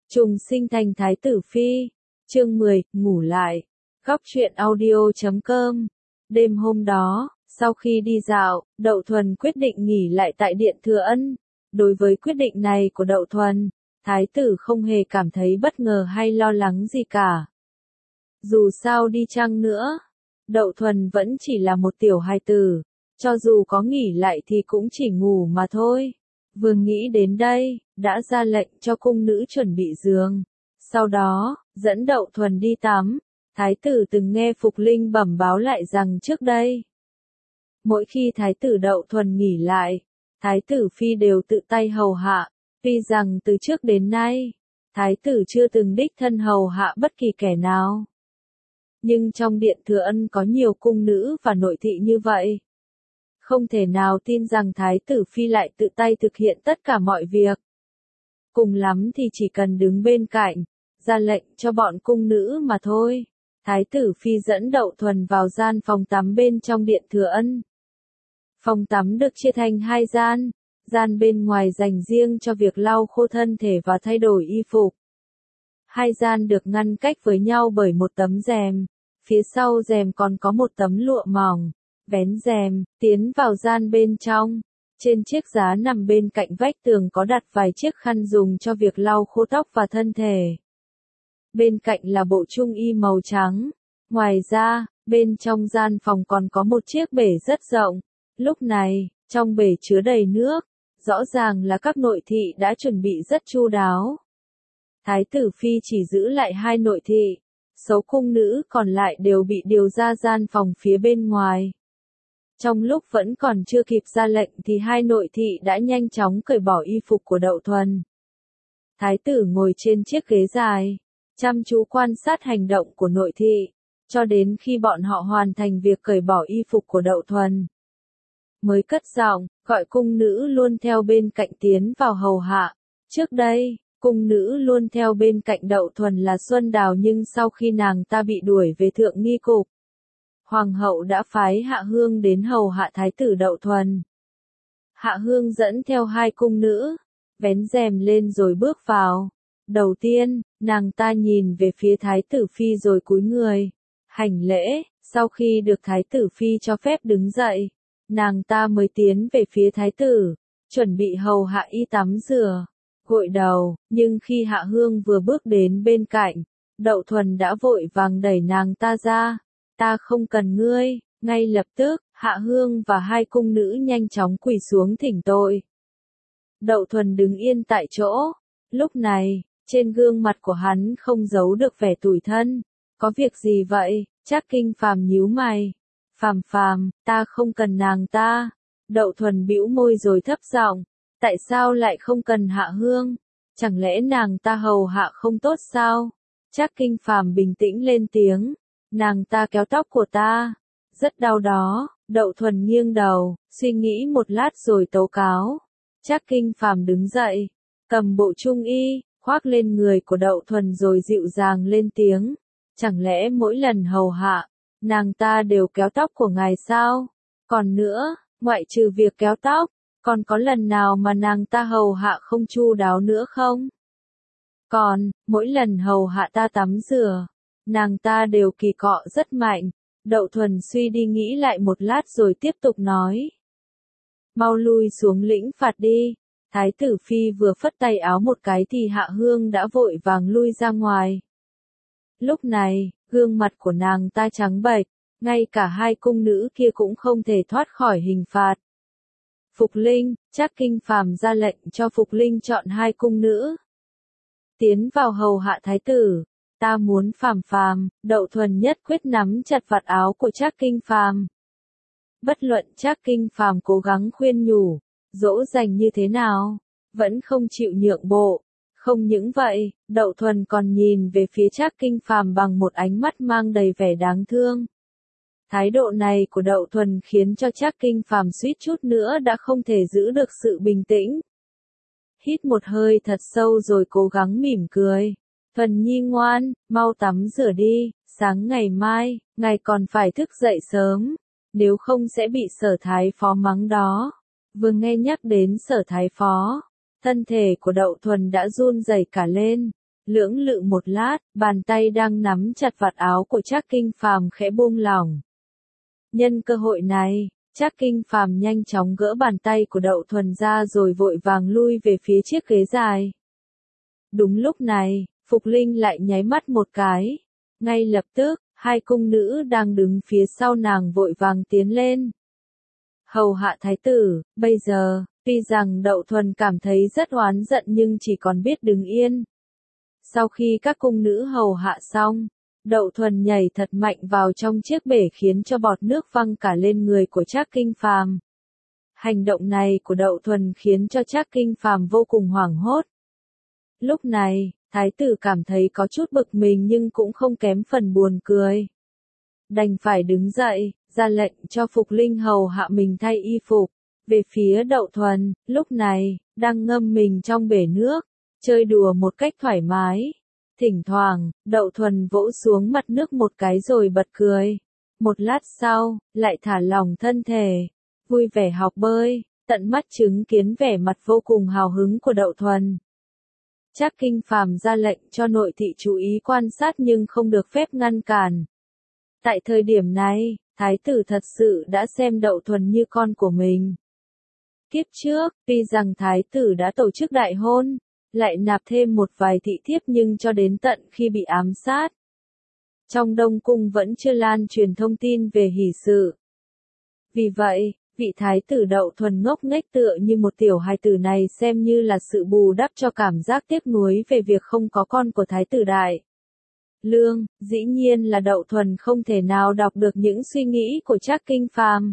Trùng sinh thành Thái tử Phi. Chương 10, ngủ lại. Góc truyện audio.com. Đêm hôm đó, sau khi đi dạo, Đậu Thuần quyết định nghỉ lại tại Điện Thừa Ân. Đối với quyết định này của Đậu Thuần, Thái tử không hề cảm thấy bất ngờ hay lo lắng gì cả. Dù sao đi chăng nữa, Đậu Thuần vẫn chỉ là một tiểu hài tử, cho dù có nghỉ lại thì cũng chỉ ngủ mà thôi. Vừa nghĩ đến đây, đã ra lệnh cho cung nữ chuẩn bị giường. Sau đó, dẫn Đậu Thuần đi tắm. Thái tử từng nghe Phục Linh bẩm báo lại rằng trước đây, mỗi khi Thái tử Đậu Thuần nghỉ lại, Thái tử Phi đều tự tay hầu hạ. Tuy rằng từ trước đến nay, Thái tử chưa từng đích thân hầu hạ bất kỳ kẻ nào. Nhưng trong Điện Thừa Ân có nhiều cung nữ và nội thị như vậy. Không thể nào tin rằng Thái tử Phi lại tự tay thực hiện tất cả mọi việc. Cùng lắm thì chỉ cần đứng bên cạnh, ra lệnh cho bọn cung nữ mà thôi. Thái tử Phi dẫn Đậu Thuần vào gian phòng tắm bên trong Điện Thừa Ân. Phòng tắm được chia thành hai gian. Gian bên ngoài dành riêng cho việc lau khô thân thể và thay đổi y phục. Hai gian được ngăn cách với nhau bởi một tấm rèm. Phía sau rèm còn có một tấm lụa mỏng. Vén rèm, tiến vào gian bên trong. Trên chiếc giá nằm bên cạnh vách tường có đặt vài chiếc khăn dùng cho việc lau khô tóc và thân thể. Bên cạnh là bộ trung y màu trắng. Ngoài ra, bên trong gian phòng còn có một chiếc bể rất rộng. Lúc này, trong bể chứa đầy nước. Rõ ràng là các nội thị đã chuẩn bị rất chu đáo. Thái tử Phi chỉ giữ lại hai nội thị. Số cung nữ còn lại đều bị điều ra gian phòng phía bên ngoài. Trong lúc vẫn còn chưa kịp ra lệnh thì hai nội thị đã nhanh chóng cởi bỏ y phục của Đậu Thuần. Thái tử ngồi trên chiếc ghế dài, chăm chú quan sát hành động của nội thị, cho đến khi bọn họ hoàn thành việc cởi bỏ y phục của Đậu Thuần. Mới cất giọng, gọi cung nữ luôn theo bên cạnh tiến vào hầu hạ. Trước đây, cung nữ luôn theo bên cạnh Đậu Thuần là Xuân Đào, nhưng sau khi nàng ta bị đuổi về Thượng Nghi Cục, Hoàng hậu đã phái Hạ Hương đến hầu hạ Thái tử Đậu Thuần. Hạ Hương dẫn theo hai cung nữ, vén rèm lên rồi bước vào. Đầu tiên, nàng ta nhìn về phía Thái tử Phi rồi cúi người, hành lễ. Sau khi được Thái tử Phi cho phép đứng dậy, nàng ta mới tiến về phía Thái tử, chuẩn bị hầu hạ y tắm rửa, gội đầu. Nhưng khi Hạ Hương vừa bước đến bên cạnh, Đậu Thuần đã vội vàng đẩy nàng ta ra. Ta không cần ngươi. Ngay lập tức, Hạ Hương và hai cung nữ nhanh chóng quỳ xuống thỉnh tội. Đậu Thuần đứng yên tại chỗ. Lúc này, trên gương mặt của hắn không giấu được vẻ tủi thân. Có việc gì vậy? Trác Kinh Phàm nhíu mày. Phàm, ta không cần nàng ta. Đậu Thuần bĩu môi rồi thấp giọng. Tại sao lại không cần Hạ Hương? Chẳng lẽ nàng ta hầu hạ không tốt sao? Trác Kinh Phàm bình tĩnh lên tiếng. Nàng ta kéo tóc của ta. Rất đau đó. Đậu Thuần nghiêng đầu, suy nghĩ một lát rồi tố cáo. Trác Kinh Phàm đứng dậy, cầm bộ trung y, khoác lên người của Đậu Thuần rồi dịu dàng lên tiếng. Chẳng lẽ mỗi lần hầu hạ, nàng ta đều kéo tóc của ngài sao? Còn nữa, ngoại trừ việc kéo tóc, còn có lần nào mà nàng ta hầu hạ không chu đáo nữa không? Còn, mỗi lần hầu hạ ta tắm rửa, nàng ta đều kỳ cọ rất mạnh. Đậu Thuần suy đi nghĩ lại một lát rồi tiếp tục nói. Mau lui xuống lĩnh phạt đi. Thái tử Phi vừa phất tay áo một cái thì Hạ Hương đã vội vàng lui ra ngoài. Lúc này, gương mặt của nàng ta trắng bệch, ngay cả hai cung nữ kia cũng không thể thoát khỏi hình phạt. Phục Linh, Trác Kinh Phàm ra lệnh cho Phục Linh chọn hai cung nữ. Tiến vào hầu hạ Thái tử. Ta muốn Phàm. Đậu Thuần nhất quyết nắm chặt vạt áo của Trác Kinh Phàm. Bất luận Trác Kinh Phàm cố gắng khuyên nhủ, dỗ dành như thế nào, vẫn không chịu nhượng bộ. Không những vậy, Đậu Thuần còn nhìn về phía Trác Kinh Phàm bằng một ánh mắt mang đầy vẻ đáng thương. Thái độ này của Đậu Thuần khiến cho Trác Kinh Phàm suýt chút nữa đã không thể giữ được sự bình tĩnh. Hít một hơi thật sâu rồi cố gắng mỉm cười. Thuần nhi ngoan, mau tắm rửa đi, sáng ngày mai, ngài còn phải thức dậy sớm, nếu không sẽ bị Sở Thái Phó mắng đó. Vừa nghe nhắc đến Sở Thái Phó, thân thể của Đậu Thuần đã run rẩy cả lên, Lưỡng lự một lát, bàn tay đang nắm chặt vạt áo của Trác Kinh Phàm khẽ buông lỏng. Nhân cơ hội này, Trác Kinh Phàm nhanh chóng gỡ bàn tay của Đậu Thuần ra rồi vội vàng lui về phía chiếc ghế dài. Đúng lúc này, Phục Linh lại nháy mắt một cái. Ngay lập tức, hai cung nữ đang đứng phía sau nàng vội vàng tiến lên. Hầu hạ thái tử, bây giờ, tuy rằng Đậu Thuần cảm thấy rất oán giận nhưng chỉ còn biết đứng yên. Sau khi các cung nữ hầu hạ xong, Đậu Thuần nhảy thật mạnh vào trong chiếc bể khiến cho bọt nước văng cả lên người của Trác Kinh Phàm. Hành động này của Đậu Thuần khiến cho Trác Kinh Phàm vô cùng hoảng hốt. Lúc này, thái tử cảm thấy có chút bực mình nhưng cũng không kém phần buồn cười. Đành phải đứng dậy, ra lệnh cho Phục Linh hầu hạ mình thay y phục. Về phía Đậu Thuần, lúc này, đang ngâm mình trong bể nước, chơi đùa một cách thoải mái. Thỉnh thoảng, Đậu Thuần vỗ xuống mặt nước một cái rồi bật cười. Một lát sau, lại thả lỏng thân thể, vui vẻ học bơi, tận mắt chứng kiến vẻ mặt vô cùng hào hứng của Đậu Thuần. Trác Kinh Phàm ra lệnh cho nội thị chú ý quan sát nhưng không được phép ngăn cản. Tại thời điểm này, thái tử thật sự đã xem Đậu Thuần như con của mình. Kiếp trước, tuy rằng thái tử đã tổ chức đại hôn, lại nạp thêm một vài thị thiếp nhưng cho đến tận khi bị ám sát, trong Đông Cung vẫn chưa lan truyền thông tin về hỷ sự. Vì vậy, vị thái tử Đậu Thuần ngốc nghếch tựa như một tiểu hài tử này xem như là sự bù đắp cho cảm giác tiếc nuối về việc không có con của thái tử Đại Lương. Dĩ nhiên là Đậu Thuần không thể nào đọc được những suy nghĩ của Trác Kinh Phàm.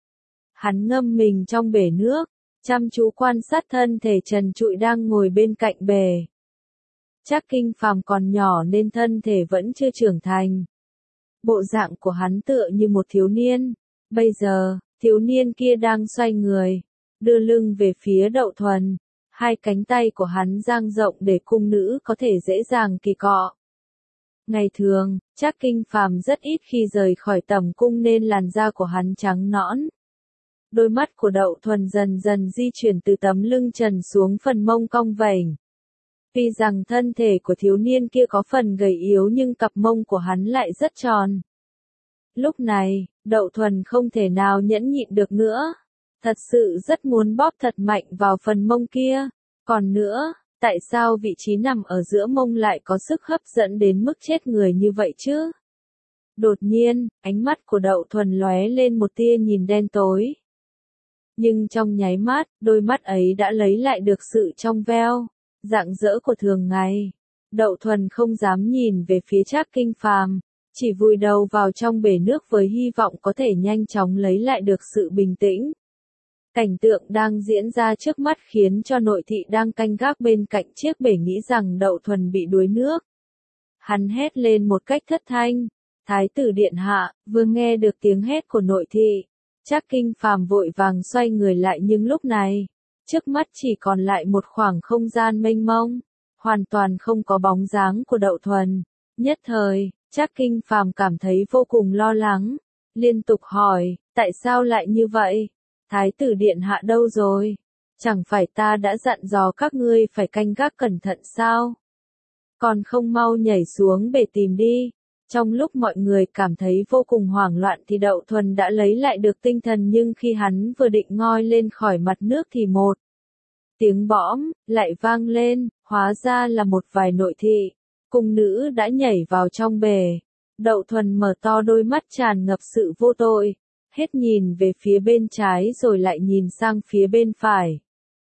Hắn ngâm mình trong bể nước, chăm chú quan sát thân thể trần trụi đang ngồi bên cạnh bể. Trác Kinh Phàm còn nhỏ nên thân thể vẫn chưa trưởng thành. Bộ dạng của hắn tựa như một thiếu niên. Bây giờ, thiếu niên kia đang xoay người, đưa lưng về phía Đậu Thuần. Hai cánh tay của hắn dang rộng để cung nữ có thể dễ dàng kỳ cọ. Ngày thường, Trác Kinh Phàm rất ít khi rời khỏi tầm cung nên làn da của hắn trắng nõn. Đôi mắt của Đậu Thuần dần dần di chuyển từ tấm lưng trần xuống phần mông cong vểnh. Tuy rằng thân thể của thiếu niên kia có phần gầy yếu nhưng cặp mông của hắn lại rất tròn. Lúc này, Đậu Thuần không thể nào nhẫn nhịn được nữa. Thật sự rất muốn bóp thật mạnh vào phần mông kia. Còn nữa, tại sao vị trí nằm ở giữa mông lại có sức hấp dẫn đến mức chết người như vậy chứ? Đột nhiên, ánh mắt của Đậu Thuần lóe lên một tia nhìn đen tối. Nhưng trong nháy mắt, đôi mắt ấy đã lấy lại được sự trong veo, rạng rỡ của thường ngày. Đậu Thuần không dám nhìn về phía Trác Kinh Phàm, chỉ vùi đầu vào trong bể nước với hy vọng có thể nhanh chóng lấy lại được sự bình tĩnh. Cảnh tượng đang diễn ra trước mắt khiến cho nội thị đang canh gác bên cạnh chiếc bể nghĩ rằng Đậu Thuần bị đuối nước. Hắn hét lên một cách thất thanh. Thái tử điện hạ, vừa nghe được tiếng hét của nội thị, Trác Kinh Phàm vội vàng xoay người lại nhưng lúc này, trước mắt chỉ còn lại một khoảng không gian mênh mông, hoàn toàn không có bóng dáng của Đậu Thuần. Nhất thời, Trác Kinh Phàm cảm thấy vô cùng lo lắng, liên tục hỏi, tại sao lại như vậy? Thái tử điện hạ đâu rồi? Chẳng phải ta đã dặn dò các ngươi phải canh gác cẩn thận sao? Còn không mau nhảy xuống bể tìm đi. Trong lúc mọi người cảm thấy vô cùng hoảng loạn thì Đậu Thuần đã lấy lại được tinh thần nhưng khi hắn vừa định ngoi lên khỏi mặt nước thì một tiếng bõm lại vang lên, hóa ra là một vài nội thị, cung nữ đã nhảy vào trong bể. Đậu Thuần mở to đôi mắt tràn ngập sự vô tội, hết nhìn về phía bên trái rồi lại nhìn sang phía bên phải.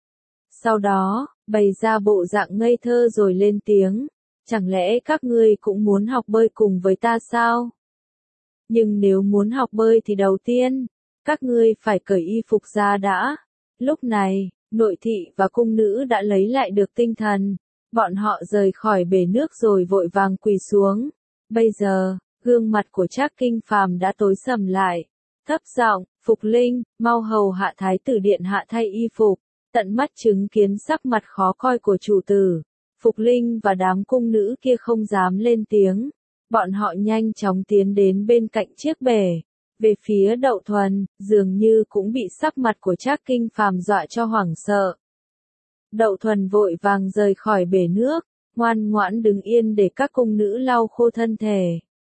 Sau đó, bày ra bộ dạng ngây thơ rồi lên tiếng. Chẳng lẽ các ngươi cũng muốn học bơi cùng với ta sao? Nhưng nếu muốn học bơi thì đầu tiên, các ngươi phải cởi y phục ra đã. Lúc này, nội thị và cung nữ đã lấy lại được tinh thần. Bọn họ rời khỏi bể nước rồi vội vàng quỳ xuống. Bây giờ, gương mặt của Trác Kinh Phàm đã tối sầm lại. Thấp giọng, Phục Linh, mau hầu hạ thái tử điện hạ thay y phục. Tận mắt chứng kiến sắc mặt khó coi của chủ tử. Phục Linh và đám cung nữ kia không dám lên tiếng. Bọn họ nhanh chóng tiến đến bên cạnh chiếc bể. Về phía Đậu Thuần, dường như cũng bị sắc mặt của Trác Kinh Phàm dọa cho hoảng sợ. Đậu Thuần vội vàng rời khỏi bể nước, ngoan ngoãn đứng yên để các cung nữ lau khô thân thể.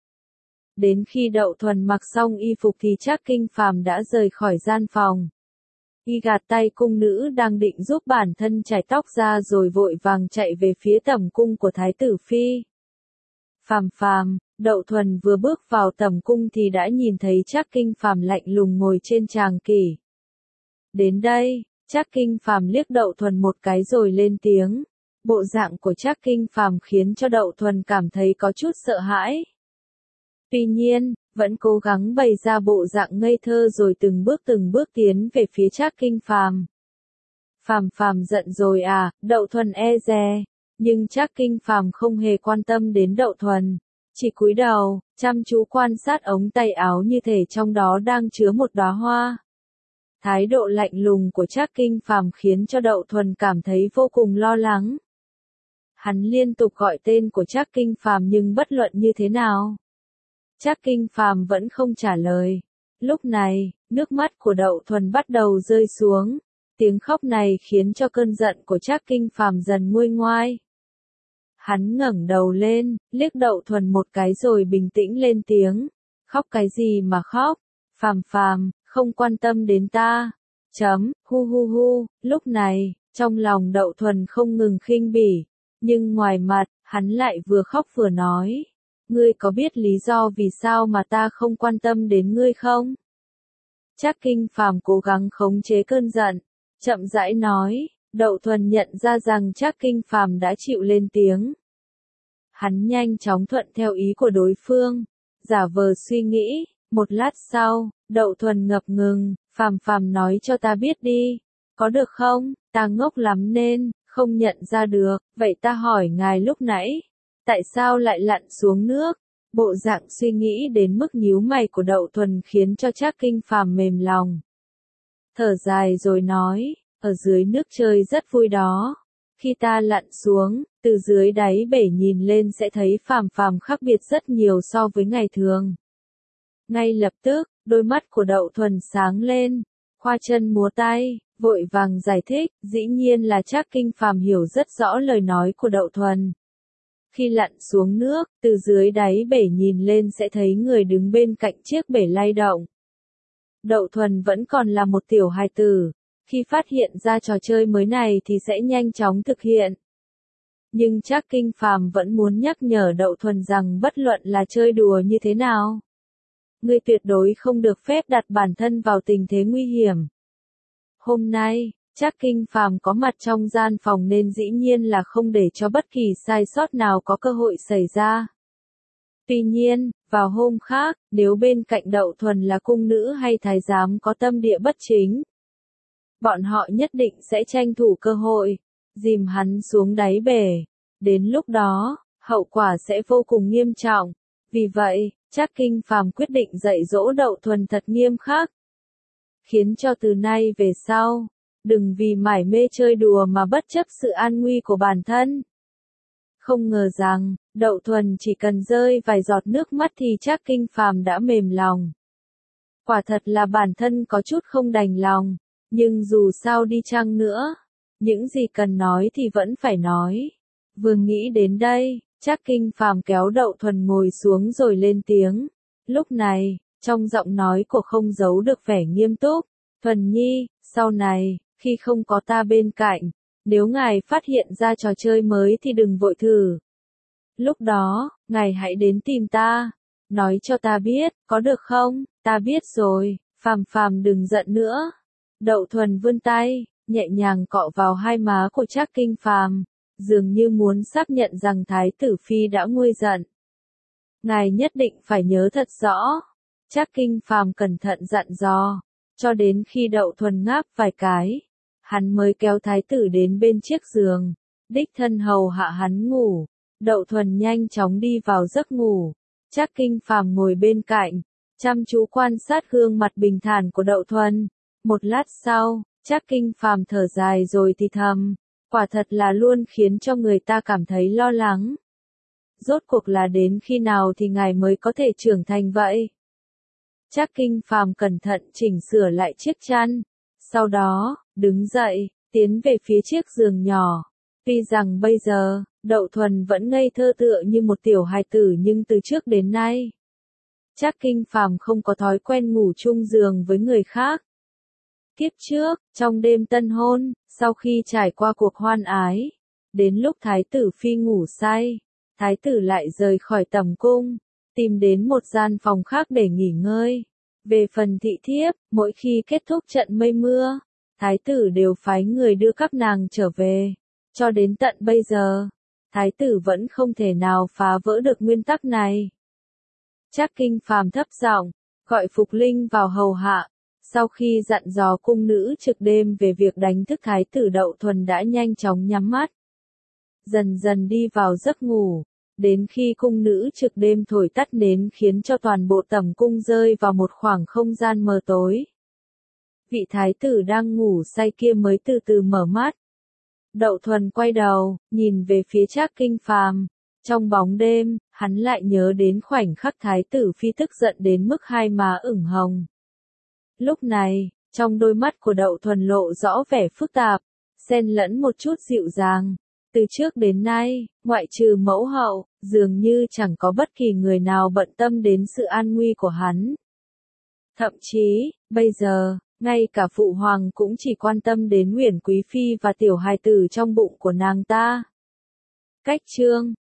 Đến khi Đậu Thuần mặc xong y phục thì Trác Kinh Phàm đã rời khỏi gian phòng. Y gạt tay cung nữ đang định giúp bản thân chải tóc ra rồi vội vàng chạy về phía tẩm cung của Thái tử Phi. Phàm Phàm, Đậu Thuần vừa bước vào tẩm cung thì đã nhìn thấy Trác Kinh Phàm lạnh lùng ngồi trên tràng kỷ. Đến đây, Trác Kinh Phàm liếc Đậu Thuần một cái rồi lên tiếng. Bộ dạng của Trác Kinh Phàm khiến cho Đậu Thuần cảm thấy có chút sợ hãi. Tuy nhiên, vẫn cố gắng bày ra bộ dạng ngây thơ rồi từng bước tiến về phía Trác Kinh Phàm. Phàm Phàm giận rồi à? Đậu Thuần e dè, nhưng Trác Kinh Phàm không hề quan tâm đến Đậu Thuần, chỉ cúi đầu, chăm chú quan sát ống tay áo như thể trong đó đang chứa một đóa hoa. Thái độ lạnh lùng của Trác Kinh Phàm khiến cho Đậu Thuần cảm thấy vô cùng lo lắng. Hắn liên tục gọi tên của Trác Kinh Phàm nhưng bất luận như thế nào, Trác Kinh Phàm vẫn không trả lời. Lúc này, nước mắt của Đậu Thuần bắt đầu rơi xuống. Tiếng khóc này khiến cho cơn giận của Trác Kinh Phàm dần nguôi ngoai. Hắn ngẩng đầu lên, liếc Đậu Thuần một cái rồi bình tĩnh lên tiếng. Khóc cái gì mà khóc? Phàm Phàm, không quan tâm đến ta. Hu hu hu. Lúc này, trong lòng Đậu Thuần không ngừng khinh bỉ. Nhưng ngoài mặt, hắn lại vừa khóc vừa nói. Ngươi có biết lý do vì sao mà ta không quan tâm đến ngươi không? Trác Kinh Phàm cố gắng khống chế cơn giận, chậm rãi nói. Đậu Thuần nhận ra rằng Trác Kinh Phàm đã chịu lên tiếng. Hắn nhanh chóng thuận theo ý của đối phương, giả vờ suy nghĩ. Một lát sau, Đậu Thuần ngập ngừng. Phàm Phàm nói cho ta biết đi, có được không? Ta ngốc lắm nên không nhận ra được. Vậy ta hỏi ngài lúc nãy, tại sao lại lặn xuống nước? Bộ dạng suy nghĩ đến mức nhíu mày của Đậu Thuần khiến cho Trác Kinh Phàm mềm lòng. Thở dài rồi nói, ở dưới nước chơi rất vui đó. Khi ta lặn xuống, từ dưới đáy bể nhìn lên sẽ thấy Phàm Phàm khác biệt rất nhiều so với ngày thường. Ngay lập tức, đôi mắt của Đậu Thuần sáng lên, khoa chân múa tay, vội vàng giải thích, dĩ nhiên là Trác Kinh Phàm hiểu rất rõ lời nói của Đậu Thuần. Khi lặn xuống nước, từ dưới đáy bể nhìn lên sẽ thấy người đứng bên cạnh chiếc bể lay động. Đậu Thuần vẫn còn là một tiểu hài tử, khi phát hiện ra trò chơi mới này thì sẽ nhanh chóng thực hiện. Nhưng Trác Kinh Phàm vẫn muốn nhắc nhở Đậu Thuần rằng bất luận là chơi đùa như thế nào, ngươi tuyệt đối không được phép đặt bản thân vào tình thế nguy hiểm. Hôm nay, Trác Kinh Phàm có mặt trong gian phòng nên dĩ nhiên là không để cho bất kỳ sai sót nào có cơ hội xảy ra. Tuy nhiên, vào hôm khác, nếu bên cạnh Đậu Thuần là cung nữ hay thái giám có tâm địa bất chính, bọn họ nhất định sẽ tranh thủ cơ hội, dìm hắn xuống đáy bể. Đến lúc đó, hậu quả sẽ vô cùng nghiêm trọng. Vì vậy, Trác Kinh Phàm quyết định dạy dỗ Đậu Thuần thật nghiêm khắc, khiến cho từ nay về sau, đừng vì mải mê chơi đùa mà bất chấp sự an nguy của bản thân. Không ngờ rằng, Đậu Thuần chỉ cần rơi vài giọt nước mắt thì Trác Kinh Phàm đã mềm lòng. Quả thật là bản thân có chút không đành lòng, nhưng dù sao đi chăng nữa, những gì cần nói thì vẫn phải nói. Vừa nghĩ đến đây, Trác Kinh Phàm kéo Đậu Thuần ngồi xuống rồi lên tiếng. Lúc này, trong giọng nói của không giấu được vẻ nghiêm túc. Thuần Nhi, sau này, khi không có ta bên cạnh, nếu ngài phát hiện ra trò chơi mới thì đừng vội thử. Lúc đó, ngài hãy đến tìm ta, nói cho ta biết, có được không? Ta biết rồi. Phàm Phàm đừng giận nữa. Đậu Thuần vươn tay, nhẹ nhàng cọ vào hai má của Trác Kinh Phàm, dường như muốn xác nhận rằng Thái tử Phi đã nguôi giận. Ngài nhất định phải nhớ thật rõ. Trác Kinh Phàm cẩn thận dặn dò, cho đến khi Đậu Thuần ngáp vài cái, hắn mới kéo thái tử đến bên chiếc giường, đích thân hầu hạ hắn ngủ. Đậu Thuần nhanh chóng đi vào giấc ngủ. Trác Kinh Phàm ngồi bên cạnh, chăm chú quan sát gương mặt bình thản của Đậu Thuần. Một lát sau, Trác Kinh Phàm thở dài rồi thì thầm, quả thật là luôn khiến cho người ta cảm thấy lo lắng. Rốt cuộc là đến khi nào thì ngài mới có thể trưởng thành vậy? Trác Kinh Phàm cẩn thận chỉnh sửa lại chiếc chăn, sau đó, đứng dậy, tiến về phía chiếc giường nhỏ. Tuy rằng bây giờ, Đậu Thuần vẫn ngây thơ tựa như một tiểu hài tử nhưng từ trước đến nay, Trác Kinh Phàm không có thói quen ngủ chung giường với người khác. Kiếp trước, trong đêm tân hôn, sau khi trải qua cuộc hoan ái, đến lúc thái tử phi ngủ say, thái tử lại rời khỏi tầm cung, tìm đến một gian phòng khác để nghỉ ngơi. Về phần thị thiếp, mỗi khi kết thúc trận mây mưa, thái tử đều phái người đưa các nàng trở về. Cho đến tận bây giờ, thái tử vẫn không thể nào phá vỡ được nguyên tắc này. Trác Kinh Phàm thấp giọng gọi Phục Linh vào hầu hạ. Sau khi dặn dò cung nữ trực đêm về việc đánh thức thái tử, Đậu Thuần đã nhanh chóng nhắm mắt, dần dần đi vào giấc ngủ, đến khi cung nữ trực đêm thổi tắt nến khiến cho toàn bộ tầm cung rơi vào một khoảng không gian mờ tối. Vị thái tử đang ngủ say kia mới từ từ mở mắt. Đậu Thuần quay đầu, nhìn về phía Trác Kinh Phàm. Trong bóng đêm, hắn lại nhớ đến khoảnh khắc thái tử phi tức giận đến mức hai má ửng hồng. Lúc này, trong đôi mắt của Đậu Thuần lộ rõ vẻ phức tạp, xen lẫn một chút dịu dàng. Từ trước đến nay, ngoại trừ mẫu hậu, dường như chẳng có bất kỳ người nào bận tâm đến sự an nguy của hắn. Thậm chí, bây giờ, ngay cả phụ hoàng cũng chỉ quan tâm đến Uyển Quý Phi và tiểu hài tử trong bụng của nàng ta. Cách chương